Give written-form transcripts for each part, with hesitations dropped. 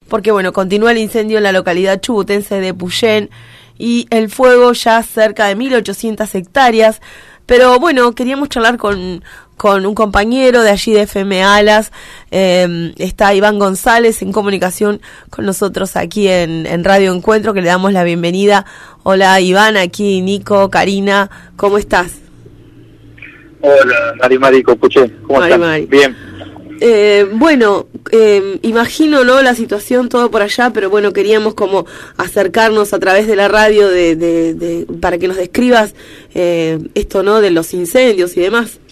porque bueno, continúa el incendio en la localidad chubutense de Puyén y el fuego ya cerca de 1.800 hectáreas. Pero bueno, queríamos charlar con un compañero de allí de FM Alas. Está Iván González en comunicación con nosotros aquí en Radio Encuentro, que le damos la bienvenida. Hola Iván, aquí Nico, Karina, ¿cómo estás? Hola, Mari Copuche, ¿cómo estás? Bien. Bueno, imagino, ¿no?, la situación, todo por allá, pero bueno, queríamos como acercarnos a través de la radio para que nos describas esto, ¿no?, de los incendios y demás.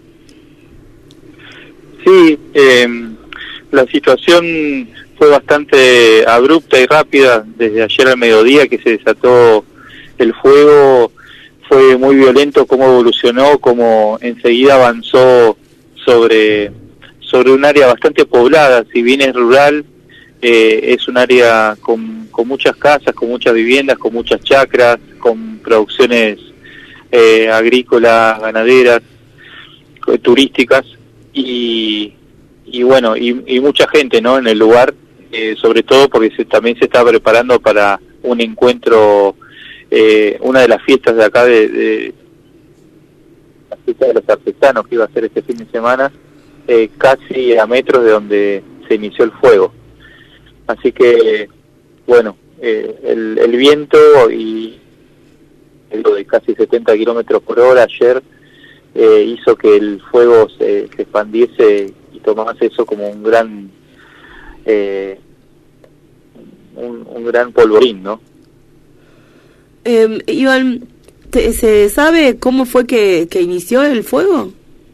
Sí, la situación fue bastante abrupta y rápida desde ayer al mediodía que se desató el fuego. Fue muy violento cómo evolucionó, cómo enseguida avanzó sobre un área bastante poblada. Si bien es rural, es un área con muchas casas, con muchas viviendas, con muchas chacras, con producciones agrícolas, ganaderas, turísticas y bueno, y mucha gente, ¿no?, en el lugar, sobre todo porque también se está preparando para un encuentro, una de las fiestas de acá de la fiesta de los artesanos que iba a ser este fin de semana, casi a metros de donde se inició el fuego. Así que, bueno, el viento y de casi 70 kilómetros por hora ayer hizo que el fuego se expandiese y tomase eso como un gran polvorín, ¿no? Iván, ¿se sabe cómo fue que inició el fuego?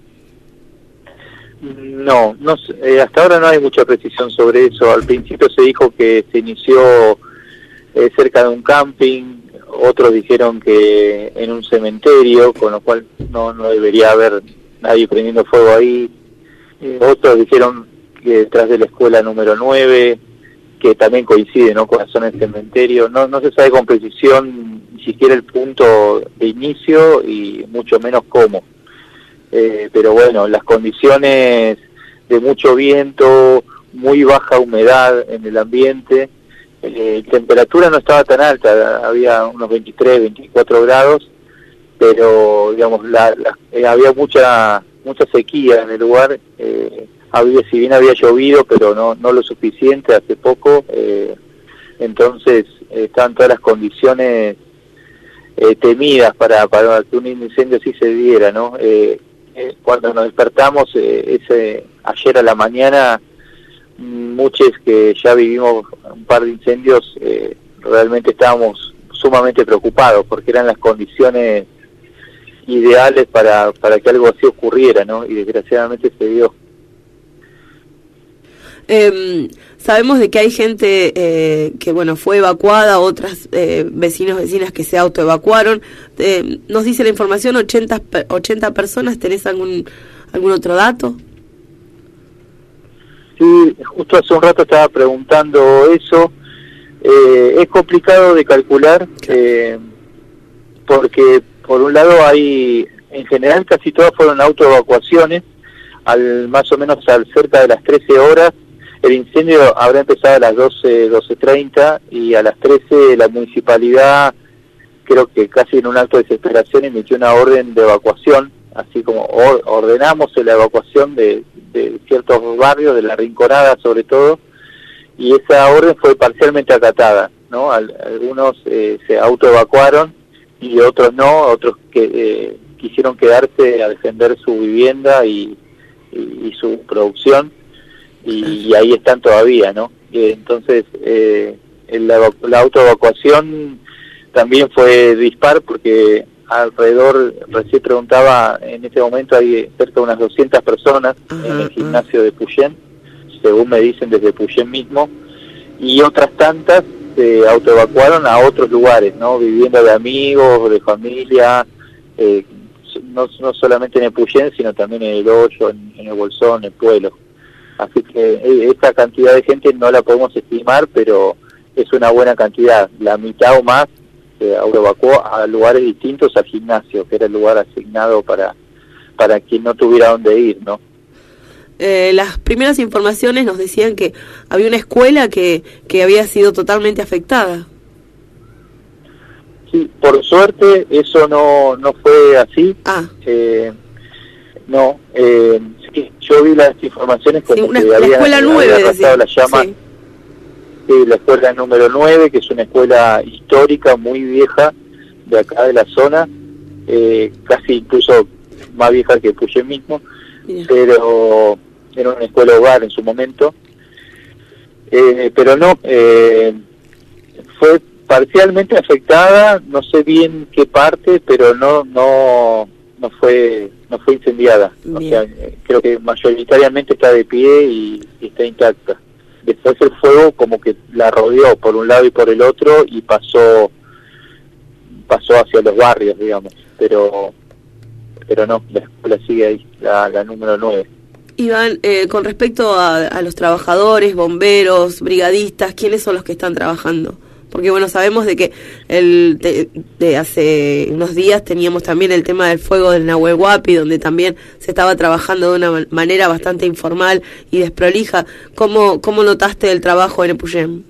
No, hasta ahora no hay mucha precisión sobre eso. Al principio se dijo que se inició cerca de un camping, otros dijeron que en un cementerio, con lo cual no debería haber nadie prendiendo fuego ahí. Otros dijeron que detrás de la escuela número 9, que también coincide, ¿no?, con la zona del cementerio. No se sabe con precisión ni siquiera el punto de inicio y mucho menos cómo. Pero bueno, las condiciones de mucho viento, muy baja humedad en el ambiente, temperatura no estaba tan alta, había unos 23, 24 grados, pero digamos había mucha sequía en el lugar. Si bien había llovido, pero no lo suficiente hace poco, entonces estaban todas las condiciones temidas para que un incendio así se diera, ¿no? Cuando nos despertamos ayer a la mañana, muchos que ya vivimos un par de incendios, realmente estábamos sumamente preocupados porque eran las condiciones ideales para que algo así ocurriera, ¿no? Y desgraciadamente se dio. Sabemos de que hay gente que bueno, fue evacuada, otras vecinas que se autoevacuaron. Nos dice la información 80 personas. ¿Tenés algún otro dato? Sí, justo hace un rato estaba preguntando eso. Es complicado de calcular, porque por un lado en general casi todas fueron autoevacuaciones, más o menos cerca de las 13 horas. El incendio habrá empezado a las 12:30 y a las 13 la municipalidad, creo que casi en un acto de desesperación, emitió una orden de evacuación, así como ordenamos la evacuación de ciertos barrios, de La Rinconada sobre todo, y esa orden fue parcialmente acatada, ¿no? Algunos se autoevacuaron y otros no, otros que quisieron quedarse a defender su vivienda y su producción. Y ahí están todavía, ¿no? Entonces, la autoevacuación también fue dispar porque alrededor, recién preguntaba, en este momento hay cerca de unas 200 personas en el gimnasio de Puyén, según me dicen desde Puyén mismo, y otras tantas se autoevacuaron a otros lugares, ¿no? Vivienda de amigos, de familia, no solamente en el Puyén, sino también en el Hoyo, en el Bolsón, en el Pueblo. Así que esta cantidad de gente no la podemos estimar, pero es una buena cantidad. La mitad o más se autoevacuó a lugares distintos al gimnasio, que era el lugar asignado para quien no tuviera dónde ir, ¿no? las primeras informaciones nos decían que había una escuela que había sido totalmente afectada. Sí, por suerte eso no fue así. No, sí, yo vi las informaciones como que la escuela 9, arrasado las llamas. Sí. Sí, la escuela número 9, que es una escuela histórica, muy vieja, de acá de la zona, casi incluso más vieja que Puyén mismo, pero era una escuela hogar en su momento. Pero no, fue parcialmente afectada, no sé bien qué parte, pero no fue incendiada. O sea, creo que mayoritariamente está de pie y está intacta. Después el fuego como que la rodeó por un lado y por el otro y pasó hacia los barrios, digamos, pero no, la escuela sigue ahí, la número 9. Iván, con respecto a los trabajadores, bomberos, brigadistas, ¿quiénes son los que están trabajando? Porque bueno, sabemos de que de hace unos días teníamos también el tema del fuego del Nahuel Huapi, donde también se estaba trabajando de una manera bastante informal y desprolija. ¿Cómo notaste el trabajo en Epuyén?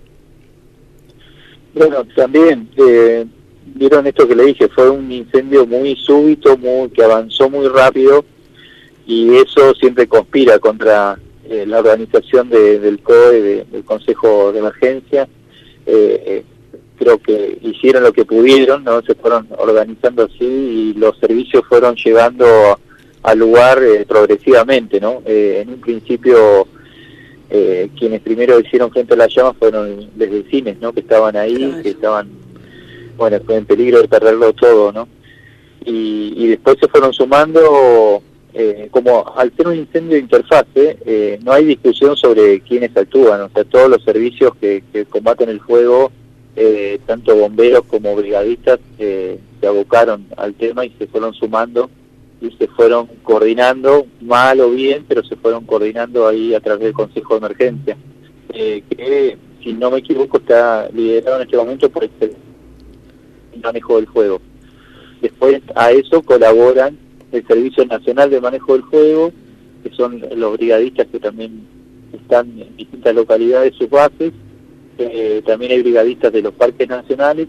Bueno, también vieron esto que le dije, fue un incendio muy súbito, que avanzó muy rápido, y eso siempre conspira contra la organización del COE, del Consejo de Emergencia. Creo que hicieron lo que pudieron, ¿no? Se fueron organizando así y los servicios fueron llegando al lugar progresivamente, ¿no? En un principio quienes primero hicieron frente a las llamas fueron los vecinos, ¿no? Que estaban ahí, claro, que estaban, bueno, en peligro de perderlo todo, ¿no? Y después se fueron sumando, como al ser un incendio de interfase, no hay discusión sobre quiénes actúan, o sea, todos los servicios que combaten el fuego, tanto bomberos como brigadistas, se abocaron al tema y se fueron sumando y se fueron coordinando, mal o bien, pero se fueron coordinando ahí a través del Consejo de Emergencia, que, si no me equivoco, está liderado en este momento por el manejo del fuego. Después a eso colaboran el Servicio Nacional de Manejo del Fuego, que son los brigadistas que también están en distintas localidades, sus bases. También hay brigadistas de los parques nacionales,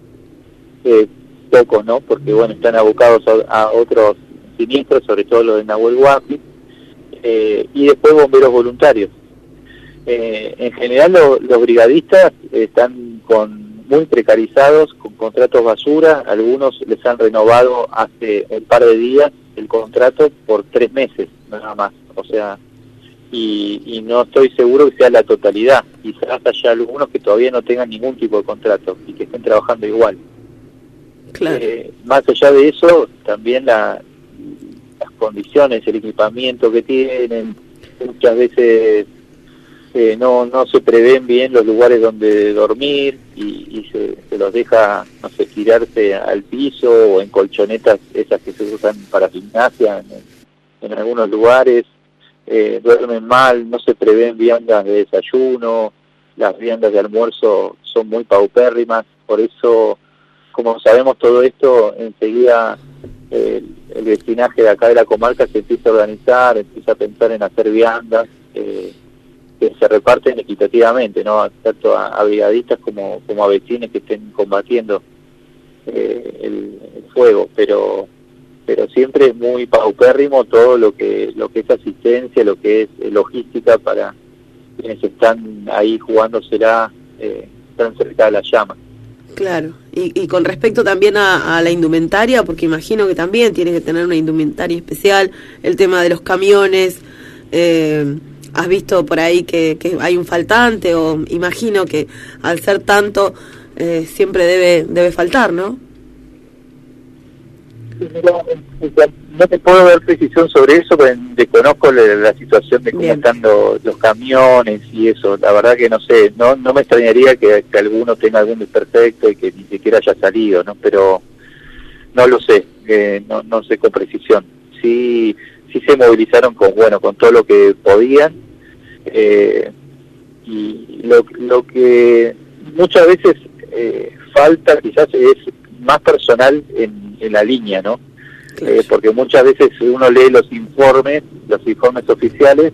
pocos, ¿no? Porque, bueno, están abocados a otros siniestros, sobre todo los de Nahuel Huapi, y después bomberos voluntarios. En general los brigadistas están muy precarizados, con contratos basura. Algunos les han renovado hace un par de días el contrato por 3 meses, nada más. O sea, y no estoy seguro que sea la totalidad. Quizás haya algunos que todavía no tengan ningún tipo de contrato y que estén trabajando igual. Claro. Más allá de eso, también las condiciones, el equipamiento que tienen, muchas veces no se prevén bien los lugares donde dormir y se los deja, no sé, tirarse al piso o en colchonetas esas que se usan para gimnasia en algunos lugares. Duermen mal, no se prevén viandas de desayuno, las viandas de almuerzo son muy paupérrimas. Por eso, como sabemos todo esto, enseguida el vecinaje de acá de la comarca se empieza a organizar, empieza a pensar en hacer viandas que se reparten equitativamente, ¿no? Tanto a brigadistas como a vecinos que estén combatiendo el fuego, pero siempre es muy paupérrimo todo lo que es asistencia, lo que es logística para quienes están ahí jugándosela tan cerca de las llamas. Claro, y con respecto también a la indumentaria, porque imagino que también tiene que tener una indumentaria especial, el tema de los camiones, ¿has visto por ahí que hay un faltante? O imagino que al ser tanto siempre debe faltar, ¿no? No te puedo dar precisión sobre eso, porque desconozco la situación de cómo están los camiones y eso. La verdad que no sé, no me extrañaría que alguno tenga algún desperfecto y que ni siquiera haya salido, ¿no? Pero no lo sé, no sé con precisión. Sí se movilizaron con todo lo que podían, y lo que muchas veces falta quizás es más personal en la línea, ¿no? Claro. Porque muchas veces uno lee los informes oficiales,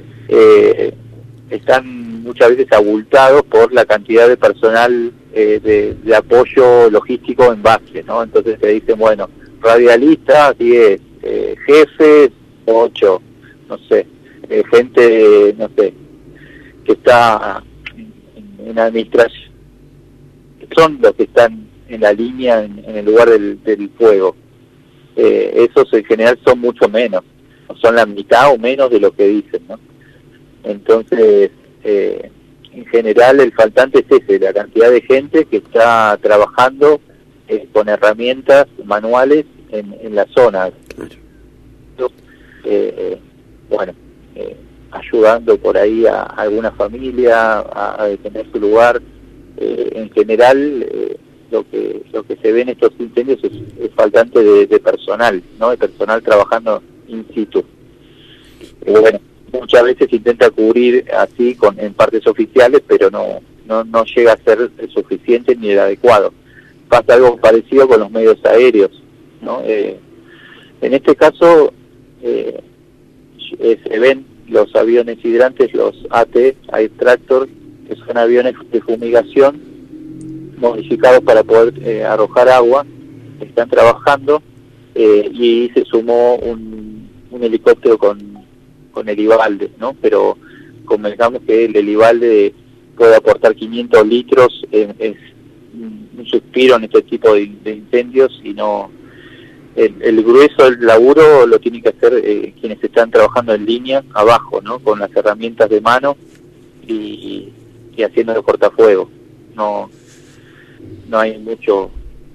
están muchas veces abultados por la cantidad de personal de apoyo logístico en base, ¿no? Entonces te dicen, bueno, radialistas 10, jefes 8, no sé, gente, no sé, que está en administración, son los que están en la línea, en el lugar del fuego. Esos en general son mucho menos, son la mitad o menos de lo que dicen, ¿no? Entonces, en general el faltante es ese, la cantidad de gente que está trabajando con herramientas manuales en la zona. Bueno, ayudando por ahí a alguna familia a detener su lugar. En general, lo que se ve en estos incendios es faltante de personal, ¿no? De personal trabajando in situ. Bueno, muchas veces se intenta cubrir así en partes oficiales, pero no llega a ser suficiente ni el adecuado. Pasa algo parecido con los medios aéreos, ¿no? En este caso se ven los aviones hidrantes, los AT, Air Tractor, que son aviones de fumigación modificados para poder arrojar agua. Están trabajando y se sumó un helicóptero con el Ivalde, ¿no? Pero convengamos que el Ivalde puede aportar 500 litros, es un suspiro en este tipo de incendios, y no el grueso del laburo lo tienen que hacer quienes están trabajando en línea abajo, ¿no? Con las herramientas de mano y haciendo el cortafuegos. No hay mucho.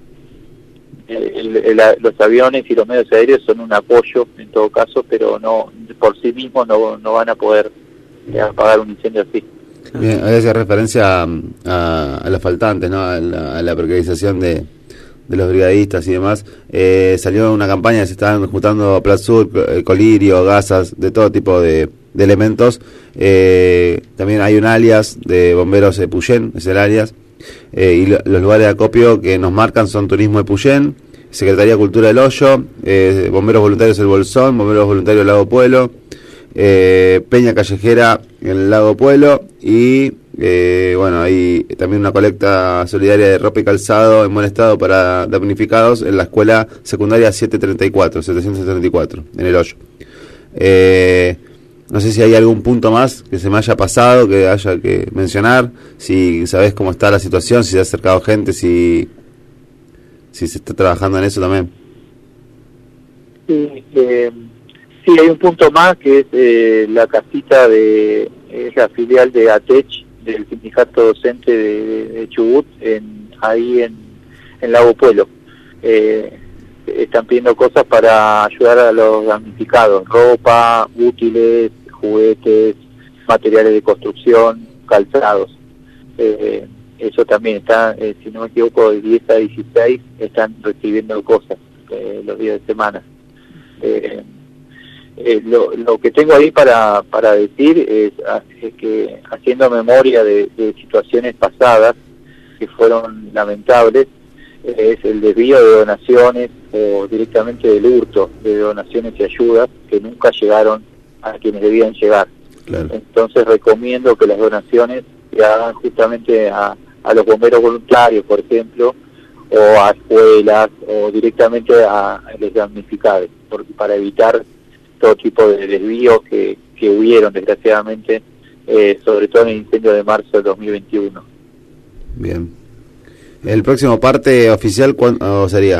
Los aviones y los medios aéreos son un apoyo en todo caso, pero no por sí mismos no van a poder apagar un incendio así. Bien, ahí hacía referencia a los faltantes, ¿no? A la precarización de los brigadistas y demás. Salió una campaña, se estaban juntando Platsur, colirio, gasas, de todo tipo de elementos. También hay un alias de bomberos de Puyén, es el alias. Y los lugares de acopio que nos marcan son Turismo de Puyén, Secretaría de Cultura del Hoyo, Bomberos Voluntarios del Bolsón, Bomberos Voluntarios del Lago Pueblo, Peña Callejera en el Lago Pueblo, y bueno, hay también una colecta solidaria de ropa y calzado en buen estado para damnificados en la escuela secundaria 734, en el Hoyo. No sé si hay algún punto más que se me haya pasado, que haya que mencionar, si sabés cómo está la situación, si se ha acercado gente, si se está trabajando en eso también. Sí, hay un punto más que es la casita es la filial de ATECH, del sindicato docente de Chubut, ahí en Lago Pueblo. Están pidiendo cosas para ayudar a los damnificados: ropa, útiles, juguetes, materiales de construcción, calzados. Eso también está, si no me equivoco, de 10 a 16 están recibiendo cosas los días de semana. Lo que tengo ahí para decir es que, haciendo memoria de situaciones pasadas que fueron lamentables, es el desvío de donaciones o directamente del hurto de donaciones y ayudas que nunca llegaron a quienes debían llegar. Claro. Entonces recomiendo que las donaciones se hagan justamente a los bomberos voluntarios, por ejemplo, o a escuelas, o directamente a los damnificados, para evitar todo tipo de desvíos que hubieron, desgraciadamente, sobre todo en el incendio de marzo del 2021. Bien. ¿El próximo parte oficial cuándo sería?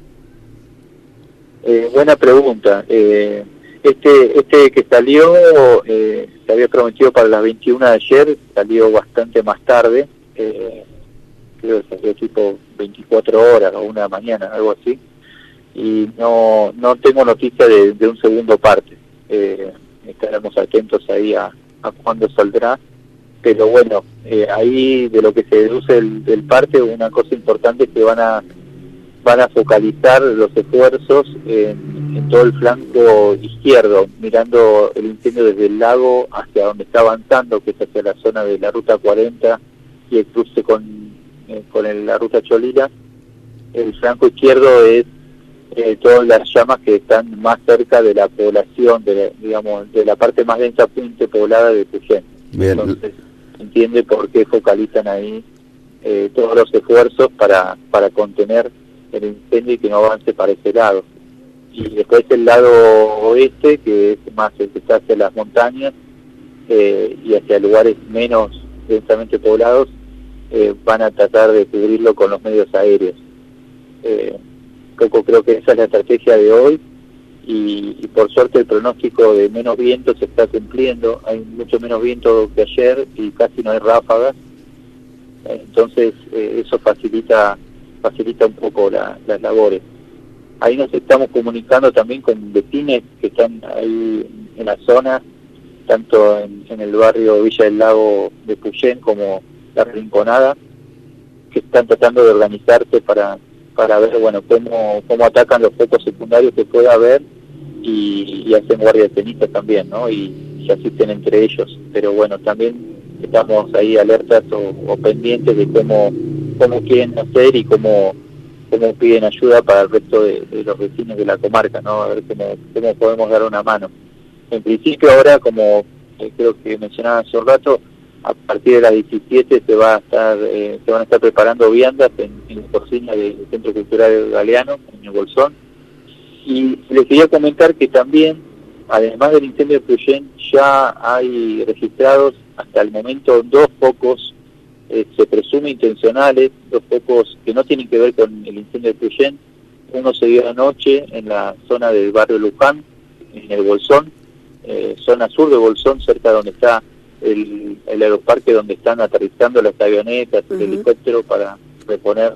Buena pregunta. Este que salió, se había prometido para las 21 de ayer, salió bastante más tarde, creo que salió tipo 24 horas o 1 de la mañana, algo así, y no tengo noticia de un segundo parte. Estaremos atentos ahí a cuándo saldrá. Pero bueno, ahí de lo que se deduce del parte, una cosa importante es que van a focalizar los esfuerzos en todo el flanco izquierdo, mirando el incendio desde el lago hacia donde está avanzando, que es hacia la zona de la Ruta 40 y el cruce con la Ruta Cholila. El flanco izquierdo es todas las llamas que están más cerca de la población, de la parte más densamente poblada de Puyén. Bien. Entonces, entiende por qué focalizan ahí todos los esfuerzos para contener el incendio y que no avance para ese lado. Y después el lado oeste, que es más el que está hacia las montañas y hacia lugares menos densamente poblados, van a tratar de cubrirlo con los medios aéreos. Poco creo que esa es la estrategia de hoy y por suerte el pronóstico de menos viento se está cumpliendo. Hay mucho menos viento que ayer y casi no hay ráfagas, entonces eso facilita un poco las labores. Ahí nos estamos comunicando también con vecinos que están ahí en la zona, tanto en el barrio Villa del Lago de Puyén como La Rinconada, que están tratando de organizarse para ver, bueno, cómo atacan los focos secundarios que pueda haber y hacen guardia de ceniza también, ¿no? Y asisten entre ellos. Pero bueno, también estamos ahí alertas o pendientes de cómo quieren hacer y cómo piden ayuda para el resto de los vecinos de la comarca, ¿no? A ver cómo podemos dar una mano. En principio ahora, como creo que mencionaba hace un rato, a partir de las 17 se van a estar preparando viandas en la cocina del Centro Cultural Galeano, en el Bolsón. Y les quería comentar que también, además del incendio de Puyén, ya hay registrados hasta el momento 2 focos, se presume intencionales, 2 focos que no tienen que ver con el incendio de Puyén. Uno se dio anoche en la zona del barrio Luján, en el Bolsón, zona sur de Bolsón, cerca de donde está el aeroparque, donde están aterrizando las avionetas, el helicóptero para reponer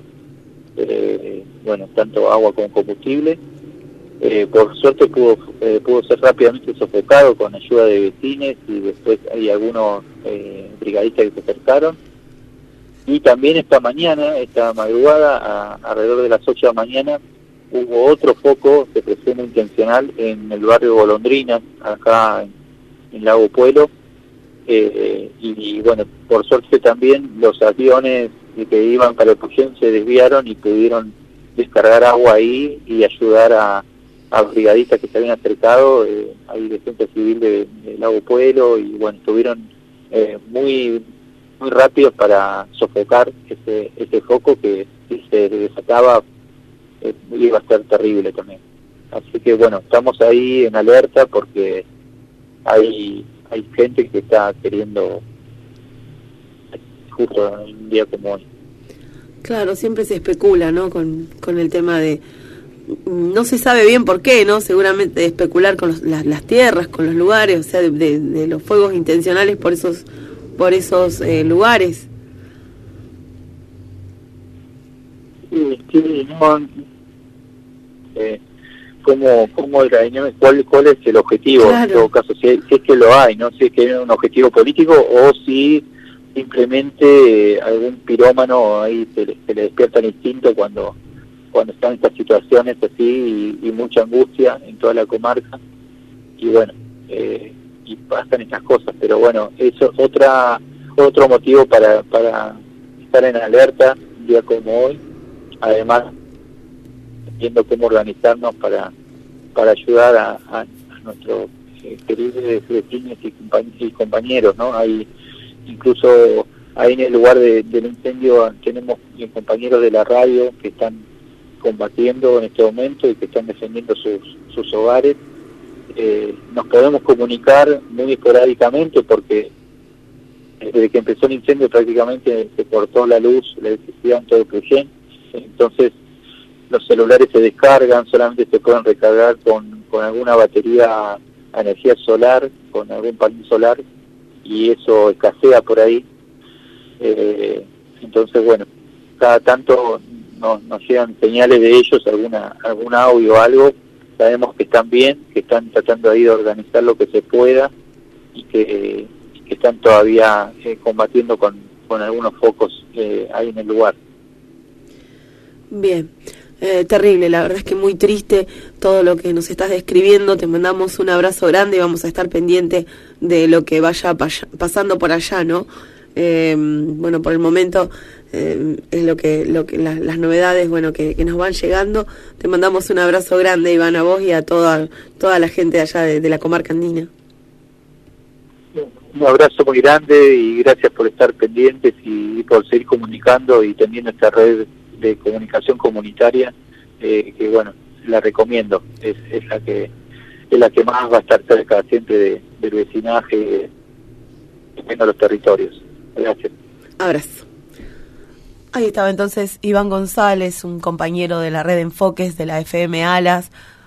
tanto agua como combustible. Por suerte pudo ser rápidamente sofocado con ayuda de vecinos y después hay algunos brigadistas que se acercaron. Y también esta madrugada, alrededor de las 8 de la mañana, hubo otro foco, se presume intencional, en el barrio Golondrinas, acá en Lago Puelo. Y bueno, por suerte también los aviones que iban para el Puyén se desviaron y pudieron descargar agua ahí y ayudar a brigadistas que se habían acercado, hay defensa civil de Lago Puelo, y bueno, estuvieron muy rápidos para sofocar ese foco que si se desataba iba a ser terrible también. Así que bueno, estamos ahí en alerta porque hay gente que está queriendo justo en un día como hoy. Claro, siempre se especula, ¿no? Con el tema de... No se sabe bien por qué, ¿no? Seguramente especular con las tierras, con los lugares, o sea, de los fuegos intencionales por esos lugares. Sí, no... ¿Cómo cuál es el objetivo? Claro. En todo caso, si es que lo hay, ¿no? Si es que hay un objetivo político o si simplemente algún pirómano ahí se le despierta el instinto cuando están estas situaciones así y mucha angustia en toda la comarca y bueno, y pasan estas cosas, pero bueno, eso es otro motivo para estar en alerta un día como hoy, además viendo cómo organizarnos para ayudar a nuestros queridos vecinos y compañeros, ¿no? Hay incluso ahí en el lugar del incendio tenemos compañeros de la radio que están combatiendo en este momento y que están defendiendo sus hogares. Nos podemos comunicar muy esporádicamente porque desde que empezó el incendio prácticamente se cortó la luz, la electricidad en todo el Puyén, entonces los celulares se descargan, solamente se pueden recargar con alguna batería a energía solar, con algún panel solar, y eso escasea por ahí. Entonces, bueno, cada tanto nos llegan señales de ellos, algún audio o algo, sabemos que están bien, que están tratando ahí de organizar lo que se pueda y que están todavía combatiendo con algunos focos ahí en el lugar. Bien. Terrible, la verdad es que muy triste todo lo que nos estás describiendo. Te mandamos un abrazo grande y vamos a estar pendiente de lo que vaya pasando por allá, ¿no? Bueno, por el momento es lo que las novedades, bueno, que nos van llegando. Te mandamos un abrazo grande, Iván, a vos y a toda la gente de allá de la comarca andina. Un abrazo muy grande y gracias por estar pendientes y por seguir comunicando y teniendo esta red de comunicación comunitaria, que bueno, la recomiendo, es la que más va a estar cerca siempre del vecinaje, de los territorios. Gracias. Abrazo. Ahí estaba entonces Iván González, un compañero de la red Enfoques de la FM Alas,